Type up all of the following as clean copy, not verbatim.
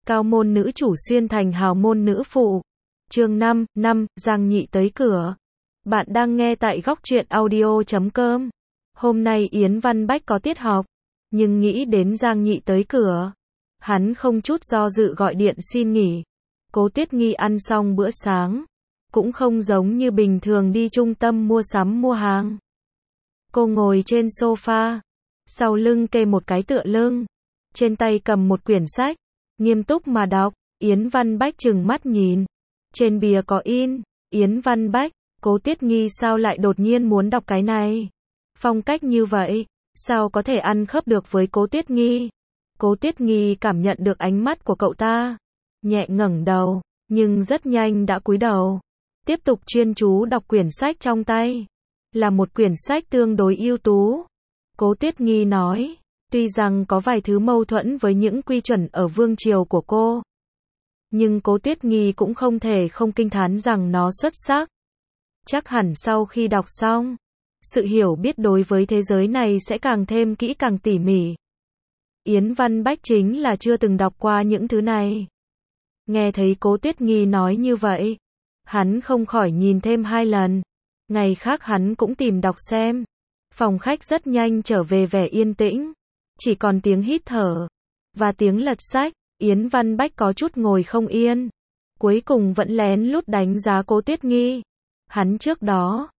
Cao môn nữ chủ xuyên thành hào môn nữ phụ. Chương 5, Giang Nhị tới cửa. Bạn đang nghe tại góc truyện audio.com. Hôm nay Yến Văn Bách có tiết học, nhưng nghĩ đến Giang Nhị tới cửa, hắn không chút do dự gọi điện xin nghỉ. Cố Tuyết Nghi ăn xong bữa sáng, cũng không giống như bình thường đi trung tâm mua sắm mua hàng. Cô ngồi trên sofa, sau lưng kê một cái tựa lưng, trên tay cầm một quyển sách, nghiêm túc mà đọc. Yến Văn Bách trừng mắt nhìn, trên bìa có in, Yến Văn Bách, Cố Tuyết Nghi sao lại đột nhiên muốn đọc cái này? Phong cách như vậy, sao có thể ăn khớp được với Cố Tuyết Nghi? Cố Tuyết Nghi cảm nhận được ánh mắt của cậu ta, nhẹ ngẩng đầu, nhưng rất nhanh đã cúi đầu, tiếp tục chuyên chú đọc quyển sách trong tay. Là một quyển sách tương đối ưu tú. Cố Tuyết Nghi nói, tuy rằng có vài thứ mâu thuẫn với những quy chuẩn ở vương triều của cô, nhưng Cố Tuyết Nghi cũng không thể không kinh thán rằng nó xuất sắc. Chắc hẳn sau khi đọc xong, sự hiểu biết đối với thế giới này sẽ càng thêm kỹ càng tỉ mỉ. Yến Văn Bách chính là chưa từng đọc qua những thứ này. Nghe thấy Cố Tuyết Nghi nói như vậy, hắn không khỏi nhìn thêm 2 lần. Ngày khác hắn cũng tìm đọc xem. Phòng khách rất nhanh trở về vẻ yên tĩnh, chỉ còn tiếng hít thở và tiếng lật sách. Yến Văn Bách có chút ngồi không yên, cuối cùng vẫn lén lút đánh giá Cố Tuyết Nghi. Hắn trước đó,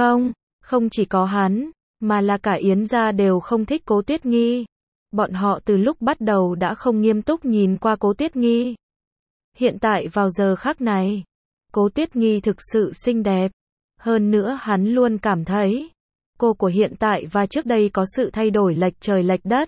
không chỉ có hắn, mà là cả Yến gia đều không thích Cố Tuyết Nghi. Bọn họ từ lúc bắt đầu đã không nghiêm túc nhìn qua Cố Tuyết Nghi. Hiện tại vào giờ khắc này, Cố Tuyết Nghi thực sự xinh đẹp. Hơn nữa hắn luôn cảm thấy, cô của hiện tại và trước đây có sự thay đổi lệch trời lệch đất.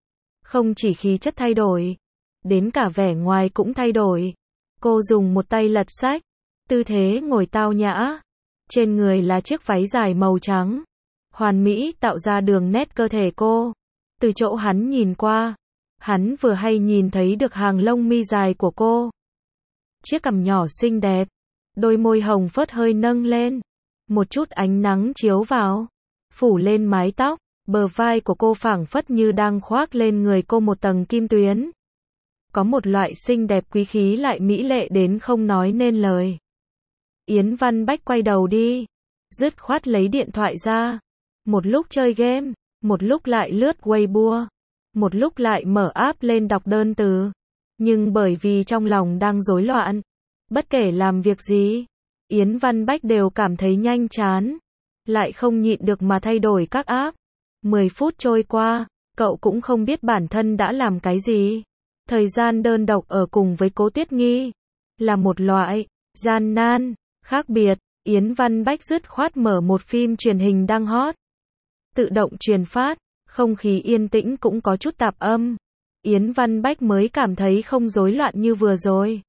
Không chỉ khí chất thay đổi, đến cả vẻ ngoài cũng thay đổi. Cô dùng một tay lật sách, tư thế ngồi tao nhã. Trên người là chiếc váy dài màu trắng, hoàn mỹ tạo ra đường nét cơ thể cô. Từ chỗ hắn nhìn qua, hắn vừa hay nhìn thấy được hàng lông mi dài của cô. Chiếc cằm nhỏ xinh đẹp, đôi môi hồng phớt hơi nâng lên. Một chút ánh nắng chiếu vào, phủ lên mái tóc, bờ vai của cô phảng phất như đang khoác lên người cô một tầng kim tuyến. Có một loại xinh đẹp quý khí lại mỹ lệ đến không nói nên lời. Yến Văn Bách quay đầu đi, dứt khoát lấy điện thoại ra. Một lúc chơi game, một lúc lại lướt Weibo, một lúc lại mở app lên đọc đơn từ. Nhưng bởi vì trong lòng đang rối loạn, bất kể làm việc gì, Yến Văn Bách đều cảm thấy nhanh chán, lại không nhịn được mà thay đổi các app. 10 phút trôi qua, cậu cũng không biết bản thân đã làm cái gì. Thời gian đơn độc ở cùng với Cố Tuyết Nghi là một loại gian nan, khác biệt. Yến Văn Bách dứt khoát mở một phim truyền hình đang hot, tự động truyền phát, không khí yên tĩnh cũng có chút tạp âm. Yến Văn Bách mới cảm thấy không rối loạn như vừa rồi.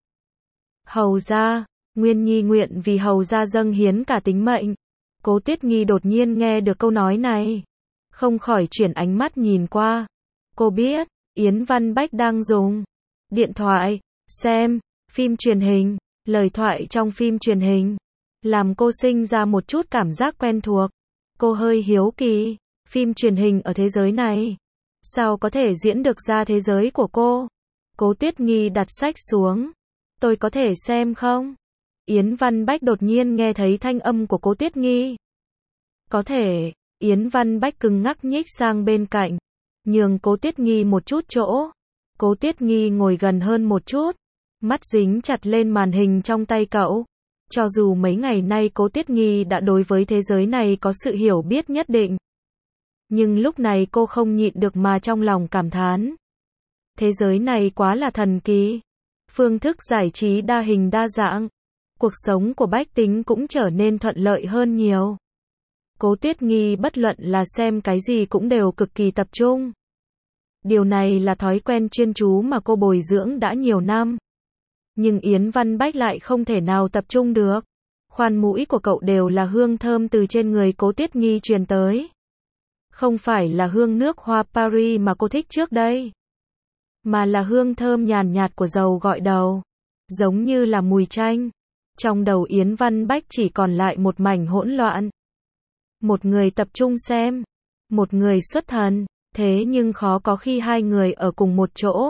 Hầu gia, Nguyên Nhi nguyện vì hầu gia dâng hiến cả tính mệnh. Cố Tuyết Nghi đột nhiên nghe được câu nói này, không khỏi chuyển ánh mắt nhìn qua. Cô biết, Yến Văn Bách đang dùng điện thoại, xem phim truyền hình. Lời thoại trong phim truyền hình làm cô sinh ra một chút cảm giác quen thuộc. Cô hơi hiếu kỳ, phim truyền hình ở thế giới này, sao có thể diễn được ra thế giới của cô? Cố Tuyết Nghi đặt sách xuống. Tôi có thể xem không? Yến Văn Bách đột nhiên nghe thấy thanh âm của Cố Tuyết Nghi. Có thể. Yến Văn Bách cứng ngắc nhích sang bên cạnh, nhường Cố Tuyết Nghi một chút chỗ. Cố Tuyết Nghi ngồi gần hơn một chút, mắt dính chặt lên màn hình trong tay cậu. Cho dù mấy ngày nay Cố Tuyết Nghi đã đối với thế giới này có sự hiểu biết nhất định, nhưng lúc này cô không nhịn được mà trong lòng cảm thán. Thế giới này quá là thần kỳ. Phương thức giải trí đa hình đa dạng, cuộc sống của bách tính cũng trở nên thuận lợi hơn nhiều. Cố Tuyết Nghi bất luận là xem cái gì cũng đều cực kỳ tập trung. Điều này là thói quen chuyên chú mà cô bồi dưỡng đã nhiều năm. Nhưng Yến Văn Bách lại không thể nào tập trung được. Khoan mũi của cậu đều là hương thơm từ trên người Cố Tuyết Nghi truyền tới. Không phải là hương nước hoa Paris mà cô thích trước đây, mà là hương thơm nhàn nhạt của dầu gội đầu, giống như là mùi chanh. Trong đầu Yến Văn Bách chỉ còn lại một mảnh hỗn loạn. Một người tập trung xem, một người xuất thần, thế nhưng khó có khi hai người ở cùng một chỗ.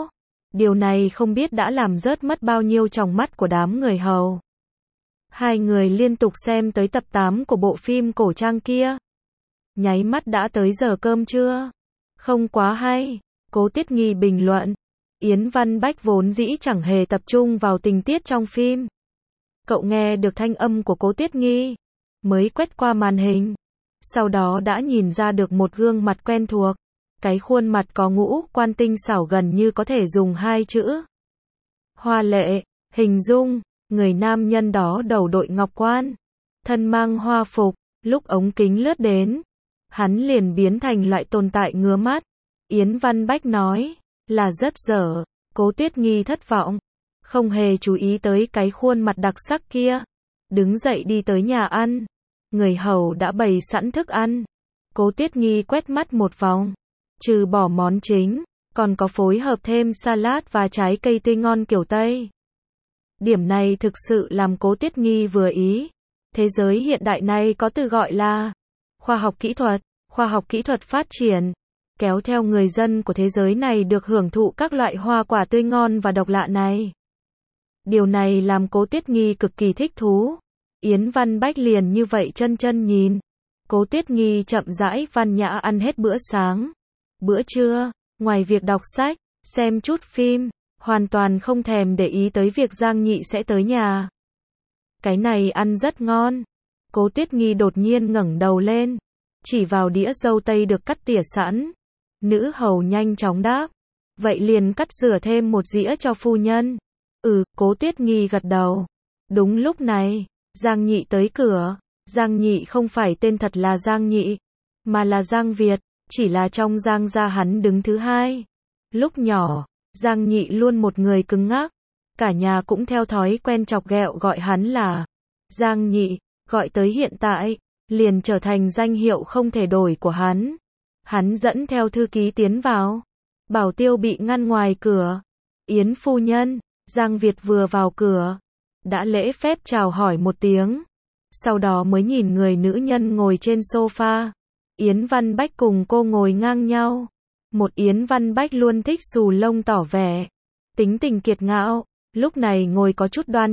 Điều này không biết đã làm rớt mất bao nhiêu tròng mắt của đám người hầu. Hai người liên tục xem tới tập 8 của bộ phim cổ trang kia. Nháy mắt đã tới giờ cơm trưa. Không quá hay. Cố Tiết Nghi bình luận. Yến Văn Bách vốn dĩ chẳng hề tập trung vào tình tiết trong phim. Cậu nghe được thanh âm của Cố Tiết Nghi, mới quét qua màn hình. Sau đó đã nhìn ra được một gương mặt quen thuộc. Cái khuôn mặt có ngũ quan tinh xảo gần như có thể dùng hai chữ hoa lệ, hình dung. Người nam nhân đó đầu đội ngọc quan, thân mang hoa phục, lúc ống kính lướt đến, hắn liền biến thành loại tồn tại ngứa mắt. Yến Văn Bách nói, là rất dở. Cố Tiết Nghi thất vọng, không hề chú ý tới cái khuôn mặt đặc sắc kia. Đứng dậy đi tới nhà ăn, người hầu đã bày sẵn thức ăn. Cố Tiết Nghi quét mắt một vòng, trừ bỏ món chính, còn có phối hợp thêm salad và trái cây tươi ngon kiểu Tây. Điểm này thực sự làm Cố Tiết Nghi vừa ý. Thế giới hiện đại này có từ gọi là khoa học kỹ thuật phát triển, kéo theo người dân của thế giới này được hưởng thụ các loại hoa quả tươi ngon và độc lạ này. Điều này làm Cố Tiết Nghi cực kỳ thích thú. Yến Văn Bách liền như vậy chân chân nhìn. Cố Tiết Nghi chậm rãi văn nhã ăn hết bữa sáng. Bữa trưa, ngoài việc đọc sách, xem chút phim, hoàn toàn không thèm để ý tới việc Giang Nhị sẽ tới nhà. Cái này ăn rất ngon. Cố Tiết Nghi đột nhiên ngẩng đầu lên, chỉ vào đĩa dâu tây được cắt tỉa sẵn. Nữ hầu nhanh chóng đáp, vậy liền cắt rửa thêm một dĩa cho phu nhân. Cố Tiết Nghi gật đầu. Đúng lúc này, Giang Nhị tới cửa. Giang Nhị không phải tên thật là Giang Nhị, mà là Giang Việt, chỉ là trong Giang gia hắn đứng thứ hai. Lúc nhỏ, Giang Nhị luôn một người cứng ngắc, cả nhà cũng theo thói quen chọc ghẹo gọi hắn là Giang Nhị, gọi tới hiện tại, liền trở thành danh hiệu không thể đổi của hắn. Hắn dẫn theo thư ký tiến vào. Bảo tiêu bị ngăn ngoài cửa. Yến phu nhân, Giang Việt vừa vào cửa, đã lễ phép chào hỏi một tiếng. Sau đó mới nhìn người nữ nhân ngồi trên sofa. Yến Văn Bách cùng cô ngồi ngang nhau. Một Yến Văn Bách luôn thích xù lông tỏ vẻ tính tình kiệt ngạo, lúc này ngồi có chút đoan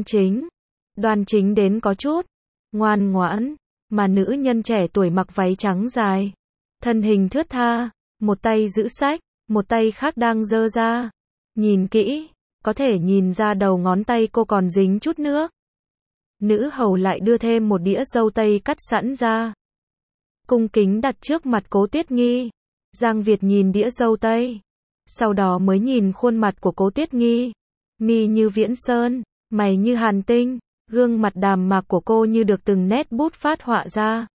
chính đến có chút ngoan ngoãn, mà nữ nhân trẻ tuổi mặc váy trắng dài, thân hình thướt tha, một tay giữ sách, một tay khác đang giơ ra. Nhìn kỹ, có thể nhìn ra đầu ngón tay cô còn dính chút nước. Nữ hầu lại đưa thêm một đĩa dâu tây cắt sẵn ra, cung kính đặt trước mặt Cố Tiết Nghi. Giang Việt nhìn đĩa dâu tây, sau đó mới nhìn khuôn mặt của Cố Tiết Nghi. Mi như viễn sơn, mày như hàn tinh, gương mặt đàm mạc của cô như được từng nét bút phát họa ra.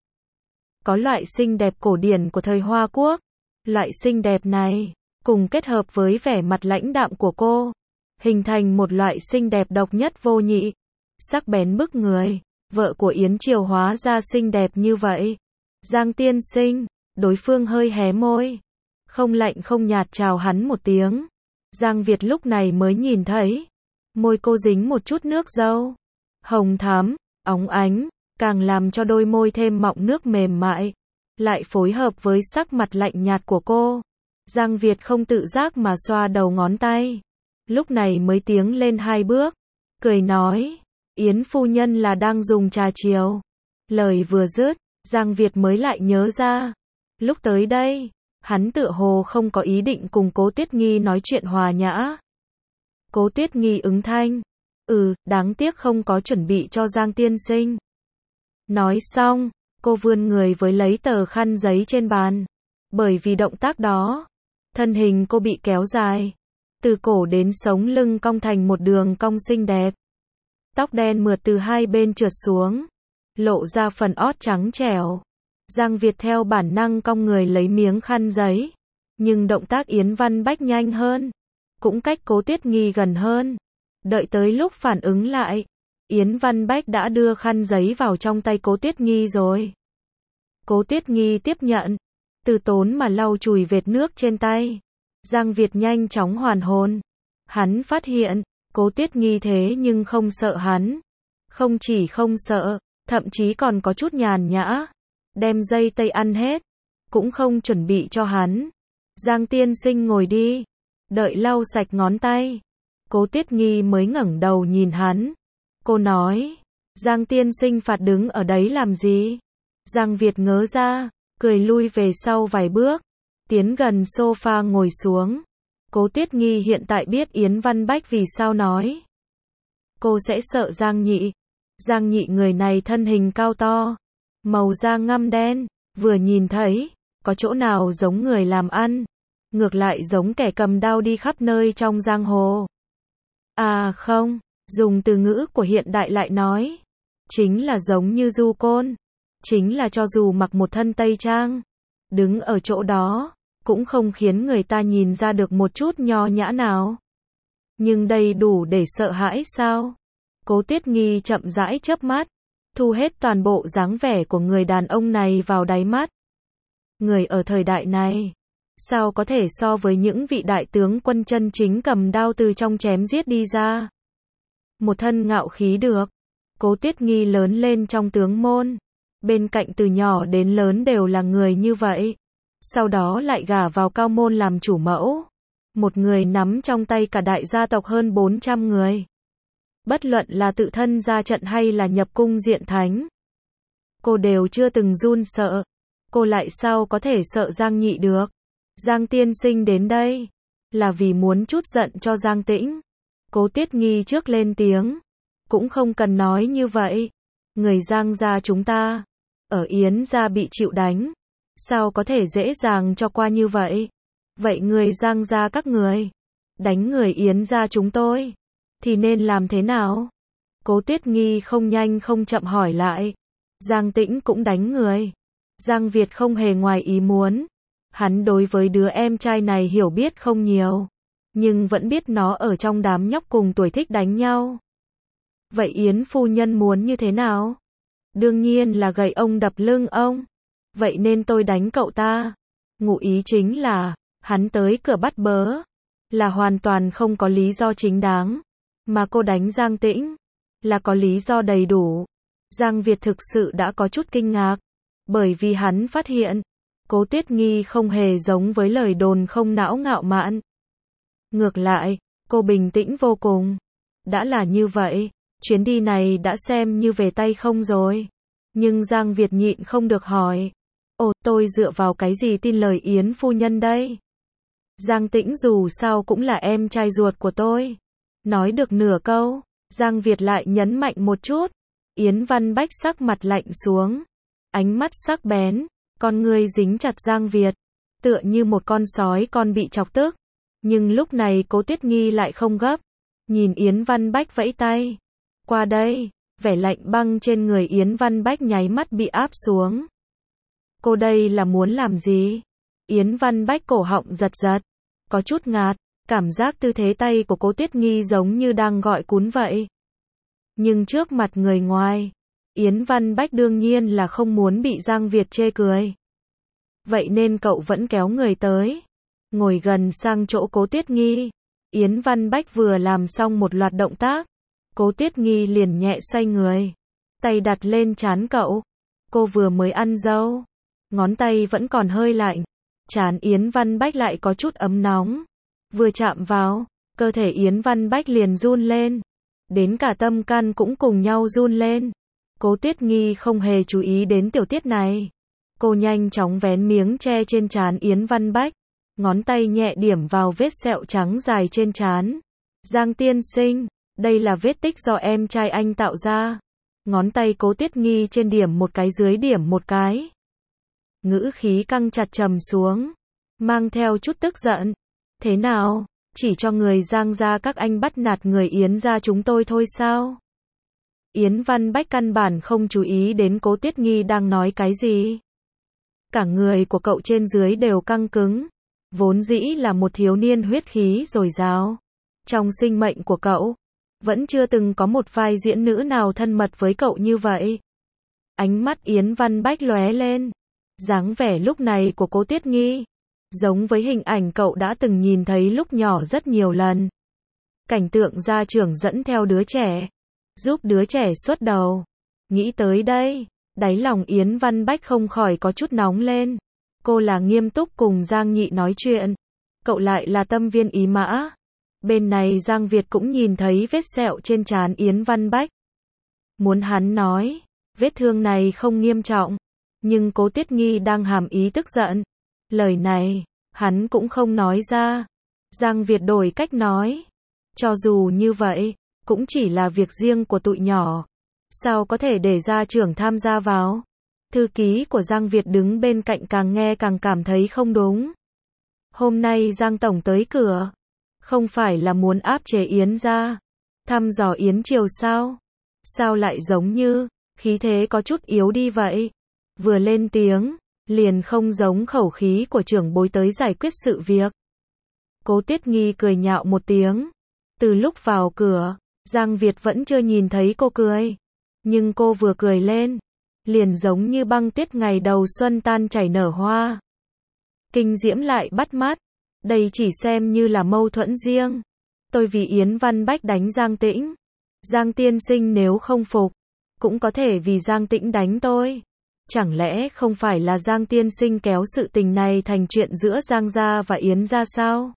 Có loại xinh đẹp cổ điển của thời Hoa Quốc. Loại xinh đẹp này, cùng kết hợp với vẻ mặt lãnh đạm của cô, hình thành một loại xinh đẹp độc nhất vô nhị, sắc bén bức người. Vợ của Yến Triều hóa ra xinh đẹp như vậy. Giang tiên sinh, đối phương hơi hé môi, không lạnh không nhạt chào hắn một tiếng. Giang Việt lúc này mới nhìn thấy, môi cô dính một chút nước dâu, hồng thắm, óng ánh, càng làm cho đôi môi thêm mọng nước mềm mại, lại phối hợp với sắc mặt lạnh nhạt của cô. Giang Việt không tự giác mà xoa đầu ngón tay, lúc này mới tiến lên hai bước, cười nói, Yến phu nhân là đang dùng trà chiều. Lời vừa dứt, Giang Việt mới lại nhớ ra, lúc tới đây, hắn tựa hồ không có ý định cùng Cố Tiết Nghi nói chuyện hòa nhã. Cố Tiết Nghi ứng thanh, đáng tiếc không có chuẩn bị cho Giang tiên sinh. Nói xong, cô vươn người với lấy tờ khăn giấy trên bàn. Bởi vì động tác đó, thân hình cô bị kéo dài, từ cổ đến sống lưng cong thành một đường cong xinh đẹp. Tóc đen mượt từ hai bên trượt xuống, lộ ra phần ót trắng trẻo. Giang Việt theo bản năng cong người lấy miếng khăn giấy, nhưng động tác Yến Văn Bách nhanh hơn, cũng cách Cố Tiết Nghi gần hơn. Đợi tới lúc phản ứng lại, Yến Văn Bách đã đưa khăn giấy vào trong tay Cố Tiết Nghi rồi. Cố Tiết Nghi tiếp nhận, từ tốn mà lau chùi vệt nước trên tay. Giang Việt nhanh chóng hoàn hồn. Hắn phát hiện, Cố Tiết Nghi thế nhưng không sợ hắn. Không chỉ không sợ, thậm chí còn có chút nhàn nhã. Đem dây tây ăn hết, cũng không chuẩn bị cho hắn. Giang tiên sinh ngồi đi. Đợi lau sạch ngón tay, Cố Tiết Nghi mới ngẩng đầu nhìn hắn. Cô nói, Giang tiên sinh phạt đứng ở đấy làm gì? Giang Việt ngớ ra, cười lui về sau vài bước, tiến gần sofa ngồi xuống. Cố Tiết Nghi hiện tại biết Yến Văn Bách vì sao nói. Cô sẽ sợ Giang Nhị. Giang Nhị người này thân hình cao to, màu da ngăm đen, vừa nhìn thấy, có chỗ nào giống người làm ăn, ngược lại giống kẻ cầm đao đi khắp nơi trong giang hồ. À không, dùng từ ngữ của hiện đại lại nói, chính là giống như du côn, chính là cho dù mặc một thân tây trang, đứng ở chỗ đó, cũng không khiến người ta nhìn ra được một chút nho nhã nào. Nhưng đây đủ để sợ hãi sao? Cố Tiết Nghi chậm rãi chớp mắt, thu hết toàn bộ dáng vẻ của người đàn ông này vào đáy mắt. Người ở thời đại này, sao có thể so với những vị đại tướng quân chân chính cầm đao từ trong chém giết đi ra? Một thân ngạo khí được. Cố Tiết Nghi lớn lên trong tướng môn, bên cạnh từ nhỏ đến lớn đều là người như vậy. Sau đó lại gả vào cao môn làm chủ mẫu. Một người nắm trong tay cả đại gia tộc hơn 400 người. Bất luận là tự thân ra trận hay là nhập cung diện thánh, cô đều chưa từng run sợ. Cô lại sao có thể sợ Giang Nhị được? Giang tiên sinh đến đây là vì muốn trút giận cho Giang Tĩnh. Cố Tiết Nghi trước lên tiếng, cũng không cần nói như vậy. Người Giang gia chúng ta, ở Yến gia bị chịu đánh, sao có thể dễ dàng cho qua như vậy? Vậy người Giang gia các người, đánh người Yến gia chúng tôi, thì nên làm thế nào? Cố Tiết Nghi không nhanh không chậm hỏi lại. Giang Tĩnh cũng đánh người. Giang Việt không hề ngoài ý muốn. Hắn đối với đứa em trai này hiểu biết không nhiều, nhưng vẫn biết nó ở trong đám nhóc cùng tuổi thích đánh nhau. Vậy Yến phu nhân muốn như thế nào? Đương nhiên là gậy ông đập lưng ông. Vậy nên tôi đánh cậu ta. Ngụ ý chính là, hắn tới cửa bắt bớ, là hoàn toàn không có lý do chính đáng. Mà cô đánh Giang Tĩnh, là có lý do đầy đủ. Giang Việt thực sự đã có chút kinh ngạc, bởi vì hắn phát hiện, Cố Tiết Nghi không hề giống với lời đồn không não ngạo mạn. Ngược lại, cô bình tĩnh vô cùng. Đã là như vậy, chuyến đi này đã xem như về tay không rồi. Nhưng Giang Việt nhịn không được hỏi. Ồ, tôi dựa vào cái gì tin lời Yến phu nhân đây? Giang Tĩnh dù sao cũng là em trai ruột của tôi. Nói được nửa câu, Giang Việt lại nhấn mạnh một chút. Yến Văn Bách sắc mặt lạnh xuống, ánh mắt sắc bén, con ngươi dính chặt Giang Việt, tựa như một con sói con bị chọc tức. Nhưng lúc này Cố Tiết Nghi lại không gấp, nhìn Yến Văn Bách vẫy tay. Qua đây, vẻ lạnh băng trên người Yến Văn Bách nháy mắt bị áp xuống. Cô đây là muốn làm gì? Yến Văn Bách cổ họng giật giật, có chút ngạt, cảm giác tư thế tay của Cố Tiết Nghi giống như đang gọi cún vậy. Nhưng trước mặt người ngoài, Yến Văn Bách đương nhiên là không muốn bị Giang Việt chê cười. Vậy nên cậu vẫn kéo người tới, ngồi gần sang chỗ Cố Tiết Nghi. Yến Văn Bách vừa làm xong một loạt động tác, Cố Tiết Nghi liền nhẹ xoay người, tay đặt lên trán cậu. Cô vừa mới ăn dâu, ngón tay vẫn còn hơi lạnh, trán Yến Văn Bách lại có chút ấm nóng. Vừa chạm vào, cơ thể Yến Văn Bách liền run lên, đến cả tâm can cũng cùng nhau run lên. Cố Tiết Nghi không hề chú ý đến tiểu tiết này. Cô nhanh chóng vén miếng che trên trán Yến Văn Bách, ngón tay nhẹ điểm vào vết sẹo trắng dài trên trán. Giang tiên sinh, đây là vết tích do em trai anh tạo ra. Ngón tay Cố Tiết Nghi trên điểm một cái dưới điểm một cái. Ngữ khí căng chặt trầm xuống, mang theo chút tức giận. Thế nào, chỉ cho người Giang gia các anh bắt nạt người Yến gia chúng tôi thôi sao? Yến Văn Bách căn bản không chú ý đến Cố Tiết Nghi đang nói cái gì. Cả người của cậu trên dưới đều căng cứng. Vốn dĩ là một thiếu niên huyết khí dồi dào. Trong sinh mệnh của cậu, vẫn chưa từng có một vai diễn nữ nào thân mật với cậu như vậy. Ánh mắt Yến Văn Bách lóe lên. Dáng vẻ lúc này của Cố Tiết Nghi, giống với hình ảnh cậu đã từng nhìn thấy lúc nhỏ rất nhiều lần. Cảnh tượng gia trưởng dẫn theo đứa trẻ, giúp đứa trẻ xuất đầu. Nghĩ tới đây, đáy lòng Yến Văn Bách không khỏi có chút nóng lên. Cô là nghiêm túc cùng Giang Nhị nói chuyện. cậu lại là tâm viên ý mã. Bên này Giang Việt cũng nhìn thấy vết sẹo trên trán Yến Văn Bách. Muốn hắn nói, vết thương này không nghiêm trọng, nhưng Cố Tuyết Nghi đang hàm ý tức giận. Lời này, hắn cũng không nói ra. Giang Việt đổi cách nói. Cho dù như vậy, cũng chỉ là việc riêng của tụi nhỏ. Sao có thể để gia trưởng tham gia vào? Thư ký của Giang Việt đứng bên cạnh càng nghe càng cảm thấy không đúng. Hôm nay Giang Tổng tới cửa. Không phải là muốn áp chế Yến gia, thăm dò Yến Triều sao? Sao lại giống như, khí thế có chút yếu đi vậy? Vừa lên tiếng, liền không giống khẩu khí của trưởng bối tới giải quyết sự việc. Cố Tuyết Nghi cười nhạo một tiếng. Từ lúc vào cửa, Giang Việt vẫn chưa nhìn thấy cô cười. Nhưng cô vừa cười lên, liền giống như băng tuyết ngày đầu xuân tan chảy nở hoa. Kinh diễm lại bắt mắt. Đây chỉ xem như là mâu thuẫn riêng. Tôi vì Yến Văn Bách đánh Giang Tĩnh. Giang tiên sinh nếu không phục, cũng có thể vì Giang Tĩnh đánh tôi. Chẳng lẽ không phải là Giang tiên sinh kéo sự tình này thành chuyện giữa Giang gia và Yến gia sao?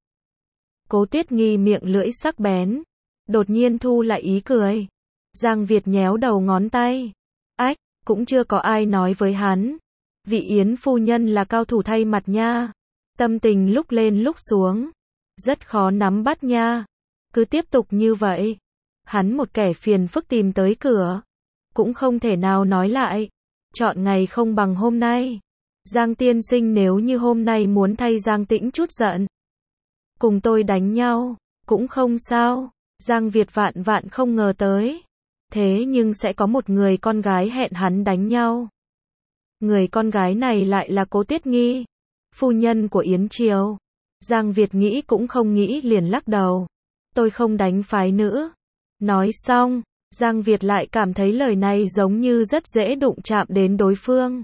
Cố Tuyết Nghi miệng lưỡi sắc bén, đột nhiên thu lại ý cười. Giang Việt nhéo đầu ngón tay. Ách, cũng chưa có ai nói với hắn. Vị Yến phu nhân là cao thủ thay mặt nha. Tâm tình lúc lên lúc xuống. Rất khó nắm bắt nha. Cứ tiếp tục như vậy. Hắn một kẻ phiền phức tìm tới cửa. Cũng không thể nào nói lại. Chọn ngày không bằng hôm nay. Giang tiên sinh nếu như hôm nay muốn thay Giang Tĩnh chút giận. Cùng tôi đánh nhau. Cũng không sao. Giang Việt vạn vạn không ngờ tới. Thế nhưng sẽ có một người con gái hẹn hắn đánh nhau. Người con gái này lại là Cố Tuyết Nghi, phu nhân của Yến Triều. Giang Việt nghĩ cũng không nghĩ liền lắc đầu. Tôi không đánh phái nữ. Nói xong, Giang Việt lại cảm thấy lời này giống như rất dễ đụng chạm đến đối phương.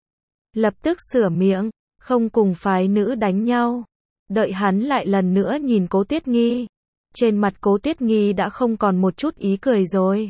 Lập tức sửa miệng, không cùng phái nữ đánh nhau. Đợi hắn lại lần nữa nhìn Cố Tuyết Nghi. Trên mặt Cố Tuyết Nghi đã không còn một chút ý cười rồi.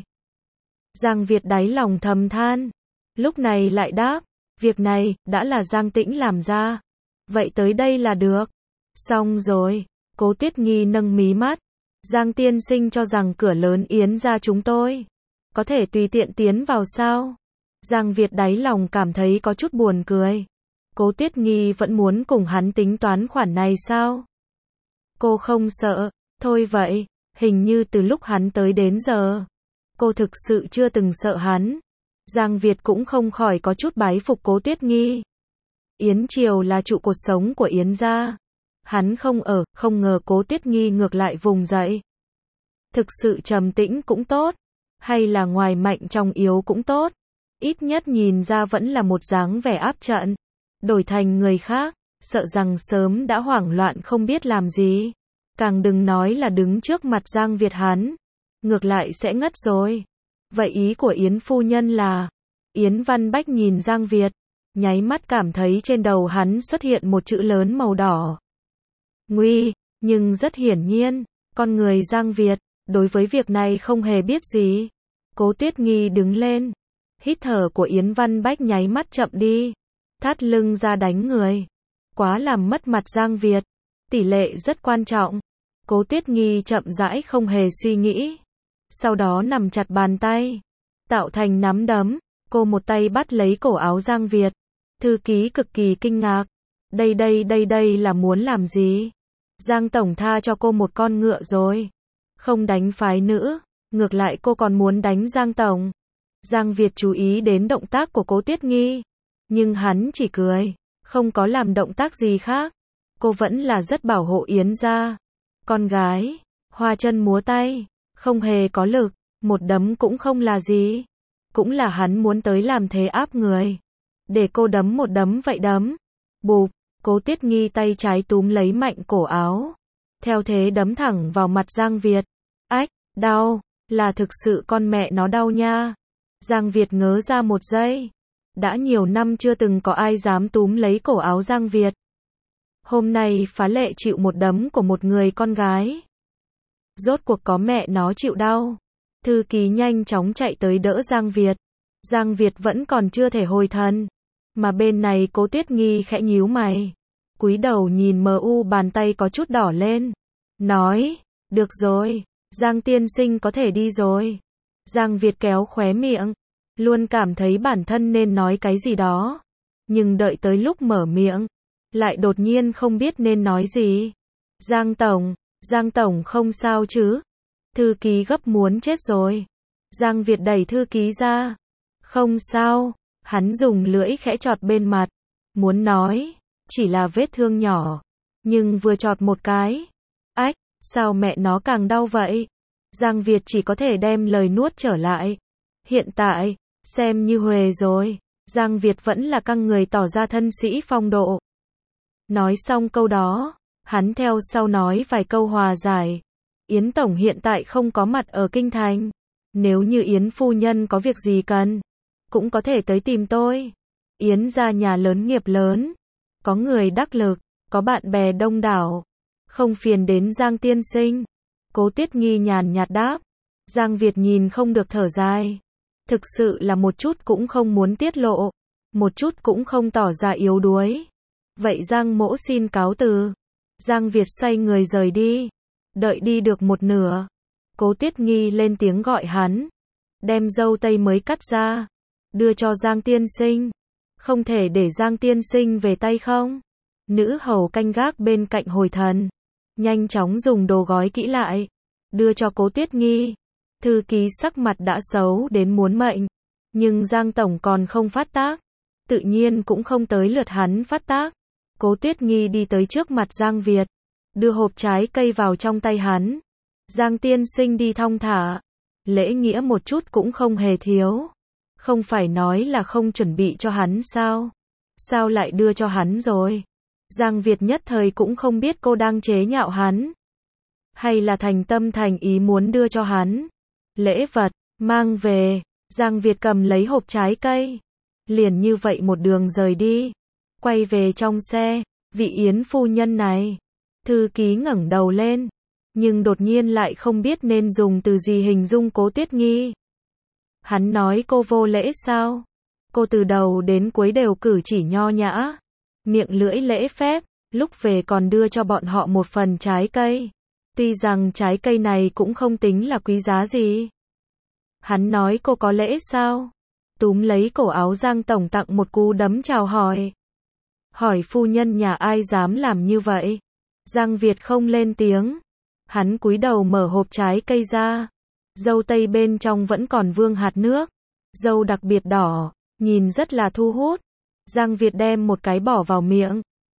Giang Việt đáy lòng thầm than. Lúc này lại đáp, việc này, đã là Giang Tĩnh làm ra. Vậy tới đây là được. Xong rồi, Cố Tuyết Nghi nâng mí mắt. Giang tiên sinh cho rằng cửa lớn Yến gia chúng tôi có thể tùy tiện tiến vào sao? Giang Việt đáy lòng cảm thấy có chút buồn cười. Cố Tuyết Nghi vẫn muốn cùng hắn tính toán khoản này sao? Cô không sợ, thôi vậy, hình như từ lúc hắn tới đến giờ, cô thực sự chưa từng sợ hắn. Giang Việt cũng không khỏi có chút bái phục Cố Tuyết Nghi. Yến Triều là trụ cột sống của Yến gia. Hắn không ở, không ngờ Cố Tuyết Nghi ngược lại vùng dậy. Thực sự trầm tĩnh cũng tốt, hay là ngoài mạnh trong yếu cũng tốt. Ít nhất nhìn ra vẫn là một dáng vẻ áp trận. Đổi thành người khác, sợ rằng sớm đã hoảng loạn không biết làm gì. Càng đừng nói là đứng trước mặt Giang Việt hắn. Ngược lại sẽ ngất rồi. Vậy ý của Yến phu nhân là... Yến Văn Bách nhìn Giang Việt, nháy mắt cảm thấy trên đầu hắn xuất hiện một chữ lớn màu đỏ. Nguy, nhưng rất hiển nhiên, con người Giang Việt, đối với việc này không hề biết gì. Cố Tuyết Nghi đứng lên, hít thở của Yến Văn Bách nháy mắt chậm đi, thắt lưng ra đánh người. Quá làm mất mặt Giang Việt, tỷ lệ rất quan trọng. Cố Tuyết Nghi chậm rãi không hề suy nghĩ. Sau đó nằm chặt bàn tay, tạo thành nắm đấm, cô một tay bắt lấy cổ áo Giang Việt. Thư ký cực kỳ kinh ngạc. Đây là muốn làm gì? Giang tổng tha cho cô một con ngựa rồi. Không đánh phái nữ, ngược lại cô còn muốn đánh Giang tổng. Giang Việt chú ý đến động tác của Cố Tuyết Nghi, nhưng hắn chỉ cười, không có làm động tác gì khác. Cô vẫn là rất bảo hộ Yến gia. Con gái, hoa chân múa tay, không hề có lực, một đấm cũng không là gì. Cũng là hắn muốn tới làm thế áp người. Để cô đấm một đấm vậy đấm. Bụp, Cố Tuyết Nghi tay trái túm lấy mạnh cổ áo. Theo thế đấm thẳng vào mặt Giang Việt. Ách, đau, là thực sự con mẹ nó đau nha. Giang Việt ngớ ra một giây. Đã nhiều năm chưa từng có ai dám túm lấy cổ áo Giang Việt. Hôm nay phá lệ chịu một đấm của một người con gái. Rốt cuộc có mẹ nó chịu đau. Thư ký nhanh chóng chạy tới đỡ Giang Việt. Giang Việt vẫn còn chưa thể hồi thần. Mà bên này Cố Tuyết Nghi khẽ nhíu mày. cúi đầu nhìn MU bàn tay có chút đỏ lên. Nói, được rồi, Giang tiên sinh có thể đi rồi. Giang Việt kéo khóe miệng, luôn cảm thấy bản thân nên nói cái gì đó. Nhưng đợi tới lúc mở miệng, lại đột nhiên không biết nên nói gì. Giang Tổng không sao chứ? Thư ký gấp muốn chết rồi. Giang Việt đẩy thư ký ra. Không sao, hắn dùng lưỡi khẽ chọt bên mặt. Muốn nói, chỉ là vết thương nhỏ. Nhưng vừa chọt một cái. Ách, sao mẹ nó càng đau vậy? Giang Việt chỉ có thể đem lời nuốt trở lại. Hiện tại, xem như huề rồi. Giang Việt vẫn là căng người tỏ ra thân sĩ phong độ. Nói xong câu đó, hắn theo sau nói vài câu hòa giải. Yến Tổng hiện tại không có mặt ở Kinh Thành. Nếu như Yến phu nhân có việc gì cần, cũng có thể tới tìm tôi. Yến gia nhà lớn nghiệp lớn, có người đắc lực, có bạn bè đông đảo. Không phiền đến Giang tiên sinh. Cố Tuyết Nghi nhàn nhạt đáp. Giang Việt nhìn không được thở dài. Thực sự là một chút cũng không muốn tiết lộ, một chút cũng không tỏ ra yếu đuối. Vậy Giang mỗ xin cáo từ. Giang Việt xoay người rời đi. Đợi đi được một nửa, Cố Tuyết Nghi lên tiếng gọi hắn. Đem dâu tây mới cắt ra, đưa cho Giang tiên sinh. Không thể để Giang tiên sinh về tay không? Nữ hầu canh gác bên cạnh hồi thần, nhanh chóng dùng đồ gói kỹ lại, đưa cho Cố Tuyết Nghi. Thư ký sắc mặt đã xấu đến muốn mệnh, nhưng Giang Tổng còn không phát tác, tự nhiên cũng không tới lượt hắn phát tác. Cố Tuyết Nghi đi tới trước mặt Giang Việt, đưa hộp trái cây vào trong tay hắn. Giang tiên sinh đi thong thả, lễ nghĩa một chút cũng không hề thiếu. Không phải nói là không chuẩn bị cho hắn sao? Sao lại đưa cho hắn rồi? Giang Việt nhất thời cũng không biết cô đang chế nhạo hắn, hay là thành tâm thành ý muốn đưa cho hắn lễ vật, mang về. Giang Việt cầm lấy hộp trái cây, liền như vậy một đường rời đi. Quay về trong xe, vị Yến phu nhân này. Thư ký ngẩng đầu lên, nhưng đột nhiên lại không biết nên dùng từ gì hình dung Cố Tuyết Nghi. Hắn nói cô vô lễ sao? Cô từ đầu đến cuối đều cử chỉ nho nhã, miệng lưỡi lễ phép, lúc về còn đưa cho bọn họ một phần trái cây. Tuy rằng trái cây này cũng không tính là quý giá gì. Hắn nói cô có lễ sao? Túm lấy cổ áo Giang Tổng tặng một cú đấm chào hỏi. Hỏi phu nhân nhà ai dám làm như vậy? Giang Việt không lên tiếng. Hắn cúi đầu mở hộp trái cây ra. Dâu tây bên trong vẫn còn vương hạt nước. Dâu đặc biệt đỏ, nhìn rất là thu hút. Giang Việt đem một cái bỏ vào miệng.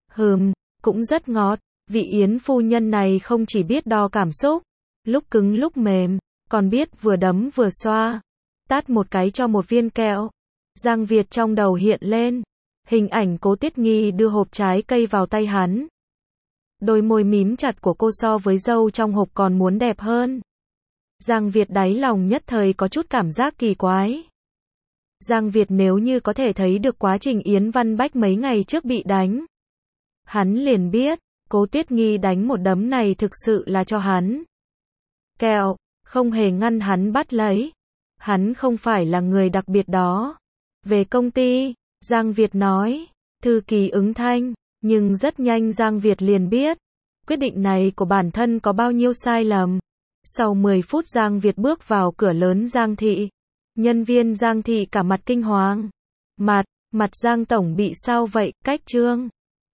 Cũng rất ngọt. Vị Yến phu nhân này không chỉ biết đo cảm xúc, lúc cứng lúc mềm, còn biết vừa đấm vừa xoa. Tát một cái cho một viên kẹo. Giang Việt trong đầu hiện lên hình ảnh Cố Tuyết Nghi đưa hộp trái cây vào tay hắn. Đôi môi mím chặt của cô so với dâu trong hộp còn muốn đẹp hơn. Giang Việt đáy lòng nhất thời có chút cảm giác kỳ quái. Giang Việt nếu như có thể thấy được quá trình Yến Văn Bách mấy ngày trước bị đánh, hắn liền biết, Cố Tuyết Nghi đánh một đấm này thực sự là cho hắn. Kẹo, không hề ngăn hắn bắt lấy. Hắn không phải là người đặc biệt đó. Về công ty, Giang Việt nói. Thư ký ứng thanh, nhưng rất nhanh Giang Việt liền biết, quyết định này của bản thân có bao nhiêu sai lầm. Sau 10 phút Giang Việt bước vào cửa lớn Giang Thị. Nhân viên Giang Thị cả mặt kinh hoàng. Mặt Giang Tổng bị sao vậy? Cách trương.